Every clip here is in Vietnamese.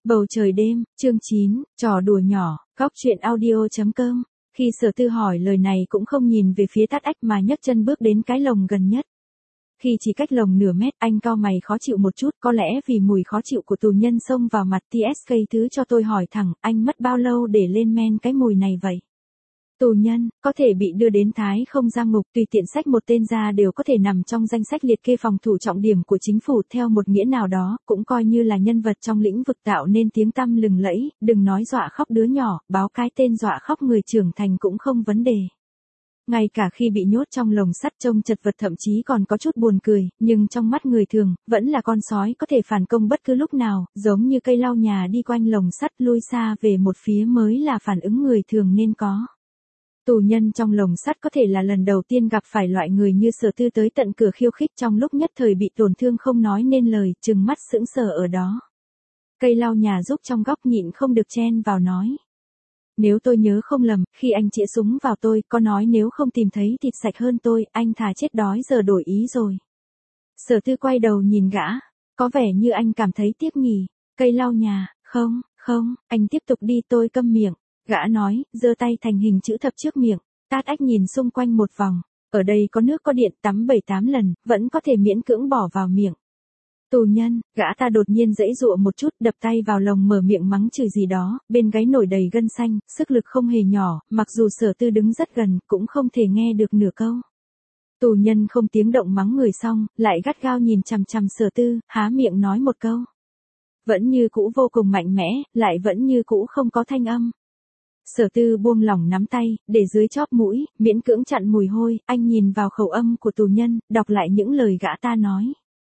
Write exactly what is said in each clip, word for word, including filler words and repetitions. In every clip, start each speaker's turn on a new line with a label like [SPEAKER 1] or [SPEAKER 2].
[SPEAKER 1] Bầu trời đêm, chương chín, trò đùa nhỏ, góc truyện audio chấm com. Khi Sở Tư hỏi lời này cũng không nhìn về phía Tát Ách mà nhấc chân bước đến cái lồng gần nhất. Khi chỉ cách lồng nửa mét, anh cau mày khó chịu một chút, có lẽ vì mùi khó chịu của tù nhân xông vào mặt. tê ét ca thứ cho tôi hỏi thẳng, anh mất bao lâu để lên men cái mùi này vậy? Tù nhân, có thể bị đưa đến Thái Không Giam Ngục, tùy tiện xách một tên ra đều có thể nằm trong danh sách liệt kê phòng thủ trọng điểm của chính phủ theo một nghĩa nào đó, cũng coi như là nhân vật trong lĩnh vực tạo nên tiếng tăm lừng lẫy, đừng nói dọa khóc đứa nhỏ, báo cái tên dọa khóc người trưởng thành cũng không vấn đề. Ngay cả khi bị nhốt trong lồng sắt trông chật vật thậm chí còn có chút buồn cười, nhưng trong mắt người thường, vẫn là con sói có thể phản công bất cứ lúc nào, giống như cây lau nhà đi quanh lồng sắt lui xa về một phía mới là phản ứng người thường nên có. Tù nhân trong lồng sắt có thể là lần đầu tiên gặp phải loại người như Sở Tư tới tận cửa khiêu khích, trong lúc nhất thời bị tổn thương không nói nên lời, trừng mắt sững sờ ở đó. Cây lau nhà giúp trong góc nhịn không được chen vào nói. Nếu tôi nhớ không lầm, khi anh chĩa súng vào tôi, có nói nếu không tìm thấy thịt sạch hơn tôi, anh thà chết đói giờ đổi ý rồi. Sở Tư quay đầu nhìn gã, có vẻ như anh cảm thấy tiếc nhỉ. Cây lau nhà, không, không, anh tiếp tục đi, tôi câm miệng. Gã nói, giơ tay thành hình chữ thập trước miệng. Tát Ách nhìn xung quanh một vòng, ở đây có nước có điện, tắm bảy tám lần, vẫn có thể miễn cưỡng bỏ vào miệng. Tù nhân, gã ta đột nhiên giãy giụa một chút, đập tay vào lồng mở miệng mắng chửi gì đó, bên gáy nổi đầy gân xanh, sức lực không hề nhỏ, mặc dù Sở Tư đứng rất gần, cũng không thể nghe được nửa câu. Tù nhân không tiếng động mắng người xong, lại gắt gao nhìn chằm chằm Sở Tư, há miệng nói một câu. Vẫn như cũ vô cùng mạnh mẽ, lại vẫn như cũ không có thanh âm. Sở Tư buông lỏng nắm tay, để dưới chóp mũi, miễn cưỡng chặn mùi hôi, anh nhìn vào khẩu âm của tù nhân, đọc lại những lời gã ta nói.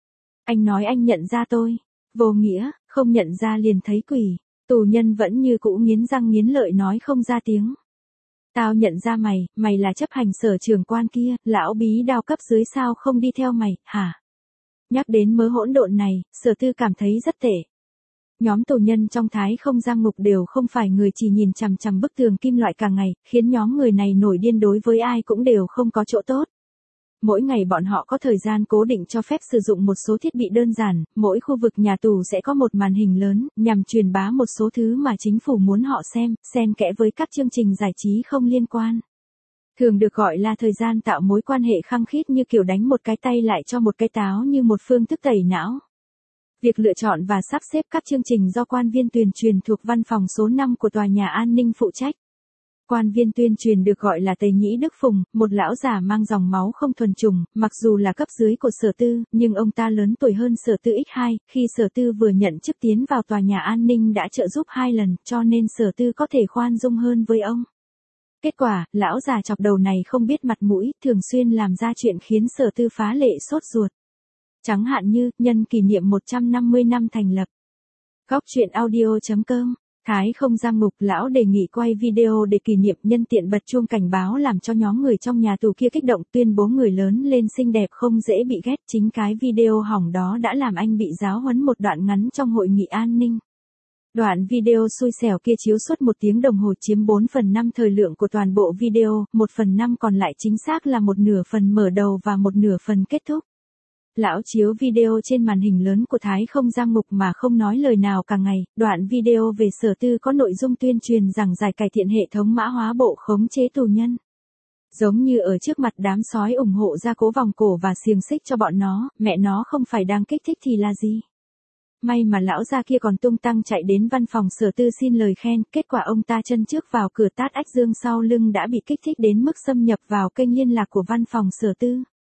[SPEAKER 1] Anh nói anh nhận ra tôi. Vô nghĩa, không nhận ra liền thấy quỷ. Tù nhân vẫn như cũ nghiến răng nghiến lợi nói không ra tiếng. Tao nhận ra mày, mày là chấp hành sở trưởng quan kia, lão bí đao cấp dưới sao không đi theo mày, hả? Nhắc đến mớ hỗn độn này, Sở Tư cảm thấy rất tệ. Nhóm tù nhân trong Thái Không Giam Ngục đều không phải người chỉ nhìn chằm chằm bức tường kim loại cả ngày, khiến nhóm người này nổi điên đối với ai cũng đều không có chỗ tốt. Mỗi ngày bọn họ có thời gian cố định cho phép sử dụng một số thiết bị đơn giản, mỗi khu vực nhà tù sẽ có một màn hình lớn, nhằm truyền bá một số thứ mà chính phủ muốn họ xem, xen kẽ với các chương trình giải trí không liên quan. Thường được gọi là thời gian tạo mối quan hệ khăng khít như kiểu đánh một cái tay lại cho một cái táo như một phương thức tẩy não. Việc lựa chọn và sắp xếp các chương trình do quan viên tuyên truyền thuộc văn phòng số năm của tòa nhà an ninh phụ trách. Quan viên tuyên truyền được gọi là Tề Nhĩ Đức Phùng, một lão già mang dòng máu không thuần chủng, mặc dù là cấp dưới của Sở Tư, nhưng ông ta lớn tuổi hơn Sở Tư nhân hai, khi Sở Tư vừa nhận chức tiến vào tòa nhà an ninh đã trợ giúp hai lần, cho nên Sở Tư có thể khoan dung hơn với ông. Kết quả, lão già chọc đầu này không biết mặt mũi, thường xuyên làm ra chuyện khiến Sở Tư phá lệ sốt ruột. Chẳng hạn như, nhân kỷ niệm một trăm năm mươi năm thành lập. Góc truyện audio chấm com. Thái Không Giam Ngục, lão đề nghị quay video để kỷ niệm, nhân tiện bật chuông cảnh báo làm cho nhóm người trong nhà tù kia kích động, tuyên bố người lớn lên xinh đẹp không dễ bị ghét. Chính cái video hỏng đó đã làm anh bị giáo huấn một đoạn ngắn trong hội nghị an ninh. Đoạn video xui xẻo kia chiếu suốt một tiếng đồng hồ, chiếm bốn phần năm thời lượng của toàn bộ video, một phần năm còn lại chính xác là một nửa phần mở đầu và một nửa phần kết thúc. Lão chiếu video trên màn hình lớn của Thái Không Giam Ngục mà không nói lời nào cả ngày, đoạn video về Sở Tư có nội dung tuyên truyền rằng giải cải thiện hệ thống mã hóa bộ khống chế tù nhân. Giống như ở trước mặt đám sói ủng hộ gia cố vòng cổ và xiềng xích cho bọn nó, mẹ nó không phải đang kích thích thì là gì? May mà lão già kia còn tung tăng chạy đến văn phòng Sở Tư xin lời khen, kết quả ông ta chân trước vào cửa Tát Ách dương sau lưng đã bị kích thích đến mức xâm nhập vào kênh liên lạc của văn phòng Sở Tư.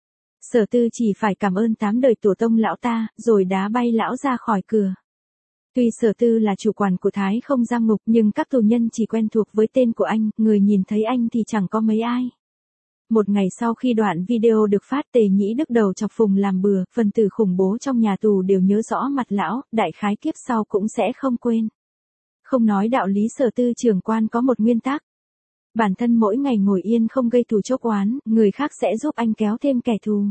[SPEAKER 1] Sở Tư chỉ phải cảm ơn tám đời tổ tông lão ta, rồi đá bay lão ra khỏi cửa. Tuy Sở Tư là chủ quản của Thái Không Giam Ngục nhưng các tù nhân chỉ quen thuộc với tên của anh, người nhìn thấy anh thì chẳng có mấy ai. Một ngày sau khi đoạn video được phát, Tề Nhĩ Đức đầu chọc Phùng làm bừa, phần tử khủng bố trong nhà tù đều nhớ rõ mặt lão, đại khái kiếp sau cũng sẽ không quên. Không nói đạo lý, Sở Tư trưởng quan có một nguyên tắc. Bản thân mỗi ngày ngồi yên không gây thù chuốc oán, người khác sẽ giúp anh kéo thêm kẻ thù.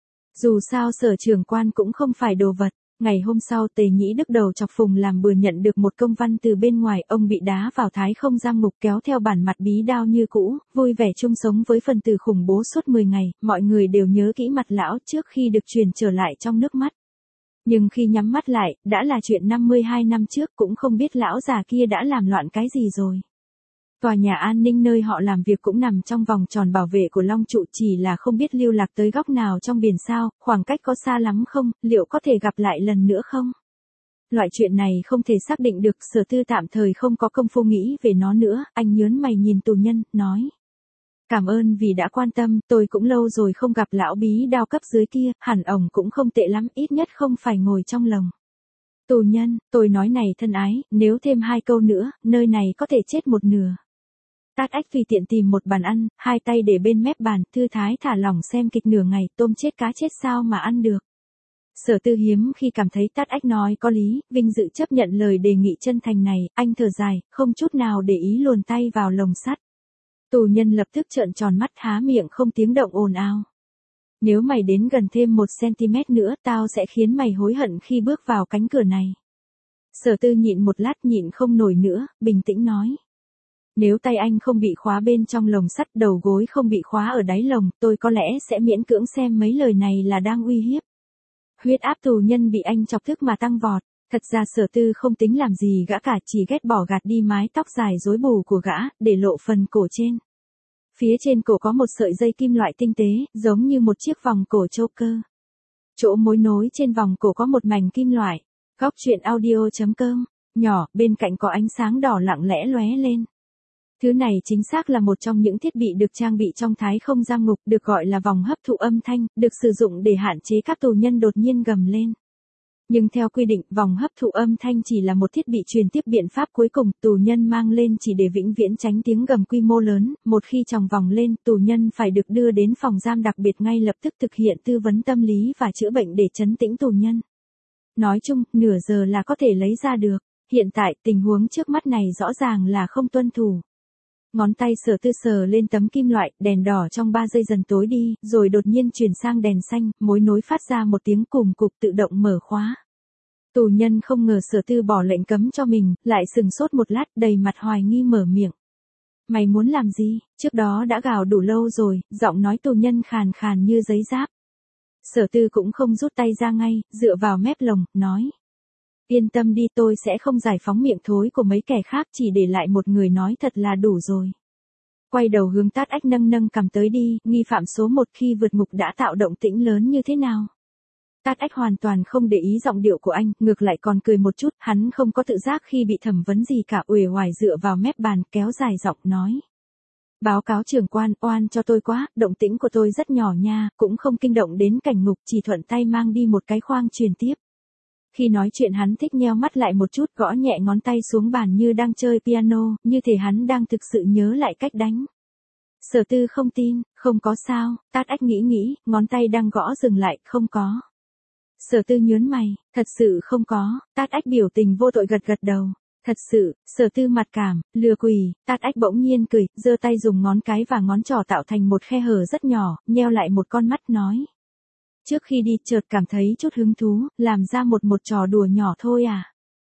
[SPEAKER 1] Dù sao Sở trưởng quan cũng không phải đồ vật. Ngày hôm sau Tề Nhĩ Đức đầu chọc Phùng làm bừa nhận được một công văn từ bên ngoài, ông bị đá vào Thái Không Giam Ngục kéo theo bản mặt bí đao như cũ, vui vẻ chung sống với phần tử khủng bố suốt mười ngày, mọi người đều nhớ kỹ mặt lão trước khi được truyền trở lại trong nước mắt. Nhưng khi nhắm mắt lại, đã là chuyện năm mươi hai năm trước, cũng không biết lão già kia đã làm loạn cái gì rồi. Tòa nhà an ninh nơi họ làm việc cũng nằm trong vòng tròn bảo vệ của Long Trụ, chỉ là không biết lưu lạc tới góc nào trong biển sao, khoảng cách có xa lắm không, liệu có thể gặp lại lần nữa không? Loại chuyện này không thể xác định được, Sở Tư tạm thời không có công phu nghĩ về nó nữa, anh nhớn mày nhìn tù nhân, nói. Cảm ơn vì đã quan tâm, tôi cũng lâu rồi không gặp lão bí đao cấp dưới kia, hẳn ổng cũng không tệ lắm, ít nhất không phải ngồi trong lồng. Tù nhân, tôi nói này thân ái, nếu thêm hai câu nữa, nơi này có thể chết một nửa. Tát Ách tùy tiện tìm một bàn ăn, hai tay để bên mép bàn, thư thái thả lỏng xem kịch nửa ngày, tôm chết cá chết sao mà ăn được. Sở Tư hiếm khi cảm thấy Tát Ách nói có lý, vinh dự chấp nhận lời đề nghị chân thành này, anh thở dài, không chút nào để ý luồn tay vào lồng sắt. Tù nhân lập tức trợn tròn mắt há miệng không tiếng động ồn ào. Nếu mày đến gần thêm một centimet nữa, tao sẽ khiến mày hối hận khi bước vào cánh cửa này. Sở Tư nhịn một lát nhịn không nổi nữa, bình tĩnh nói. Nếu tay anh không bị khóa bên trong lồng sắt, đầu gối không bị khóa ở đáy lồng, tôi có lẽ sẽ miễn cưỡng xem mấy lời này là đang uy hiếp. Huyết áp tù nhân bị anh chọc tức mà tăng vọt. Thật ra Sở Tư không tính làm gì gã cả, chỉ ghét bỏ gạt đi mái tóc dài rối bù của gã, để lộ phần cổ trên. Phía trên cổ có một sợi dây kim loại tinh tế, giống như một chiếc vòng cổ choker. Chỗ mối nối trên vòng cổ có một mảnh kim loại. Góc truyện audio chấm com. Nhỏ, bên cạnh có ánh sáng đỏ lặng lẽ lóe lên. Thứ này chính xác là một trong những thiết bị được trang bị trong Thái Không Giam Ngục, được gọi là vòng hấp thụ âm thanh, được sử dụng để hạn chế các tù nhân đột nhiên gầm lên. Nhưng theo quy định, vòng hấp thụ âm thanh chỉ là một thiết bị truyền tiếp biện pháp cuối cùng, tù nhân mang lên chỉ để vĩnh viễn tránh tiếng gầm quy mô lớn, một khi tròng vòng lên, tù nhân phải được đưa đến phòng giam đặc biệt ngay lập tức thực hiện tư vấn tâm lý và chữa bệnh để trấn tĩnh tù nhân. Nói chung, nửa giờ là có thể lấy ra được. Hiện tại, tình huống trước mắt này rõ ràng là không tuân thủ. Ngón tay Sở Tư sờ lên tấm kim loại, đèn đỏ trong ba giây dần tối đi, rồi đột nhiên chuyển sang đèn xanh, mối nối phát ra một tiếng cùm cụp tự động mở khóa. Tù nhân không ngờ Sở Tư bỏ lệnh cấm cho mình, lại sừng sốt một lát, đầy mặt hoài nghi mở miệng. Mày muốn làm gì? Trước đó đã gào đủ lâu rồi, giọng nói tù nhân khàn khàn như giấy giáp. Sở Tư cũng không rút tay ra ngay, dựa vào mép lồng, nói. Yên tâm đi, tôi sẽ không giải phóng miệng thối của mấy kẻ khác, chỉ để lại một người nói thật là đủ rồi. Quay đầu hướng Tát Ách nâng nâng cầm tới đi, nghi phạm số một khi vượt ngục đã tạo động tĩnh lớn như thế nào. Tát Ách hoàn toàn không để ý giọng điệu của anh, ngược lại còn cười một chút, hắn không có tự giác khi bị thẩm vấn gì cả, uể oải dựa vào mép bàn, kéo dài giọng nói. Báo cáo trưởng quan, oan cho tôi quá, động tĩnh của tôi rất nhỏ nha, cũng không kinh động đến cảnh ngục, chỉ thuận tay mang đi một cái khoang truyền tiếp. Khi nói chuyện hắn thích nheo mắt lại một chút, gõ nhẹ ngón tay xuống bàn như đang chơi piano, như thể hắn đang thực sự nhớ lại cách đánh. Sở Tư không tin, không có sao, Tát Ách nghĩ nghĩ, ngón tay đang gõ dừng lại, không có. Sở Tư nhớn mày, thật sự không có, Tát Ách biểu tình vô tội gật gật đầu. Thật sự, Sở Tư mặt cảm, lừa quỷ, Tát Ách bỗng nhiên cười, giơ tay dùng ngón cái và ngón trỏ tạo thành một khe hở rất nhỏ, nheo lại một con mắt nói. Trước khi đi chợt cảm thấy chút hứng thú, làm ra một một trò đùa nhỏ thôi à.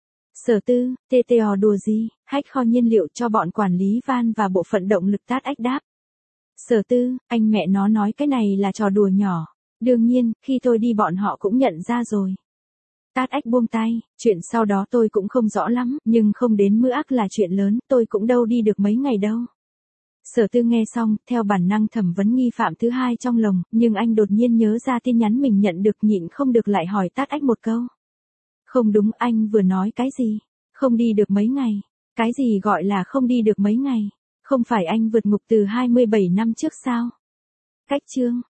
[SPEAKER 1] Sở Tư, tê tê ò đùa gì, hách kho nhiên liệu cho bọn quản lý van và bộ phận động lực, Tát Ách đáp. Sở Tư, anh mẹ nó nói cái này là trò đùa nhỏ. Đương nhiên, khi tôi đi bọn họ cũng nhận ra rồi. Tát Ách buông tay, chuyện sau đó tôi cũng không rõ lắm, nhưng không đến mưa ác là chuyện lớn, tôi cũng đâu đi được mấy ngày đâu. Sở Tư nghe xong, theo bản năng thẩm vấn nghi phạm thứ hai trong lòng, nhưng anh đột nhiên nhớ ra tin nhắn mình nhận được, nhịn không được lại hỏi Tát Ách một câu. Không đúng, anh vừa nói cái gì? Không đi được mấy ngày. Cái gì gọi là không đi được mấy ngày? Không phải anh vượt ngục từ hai mươi bảy năm trước sao? Cách chương.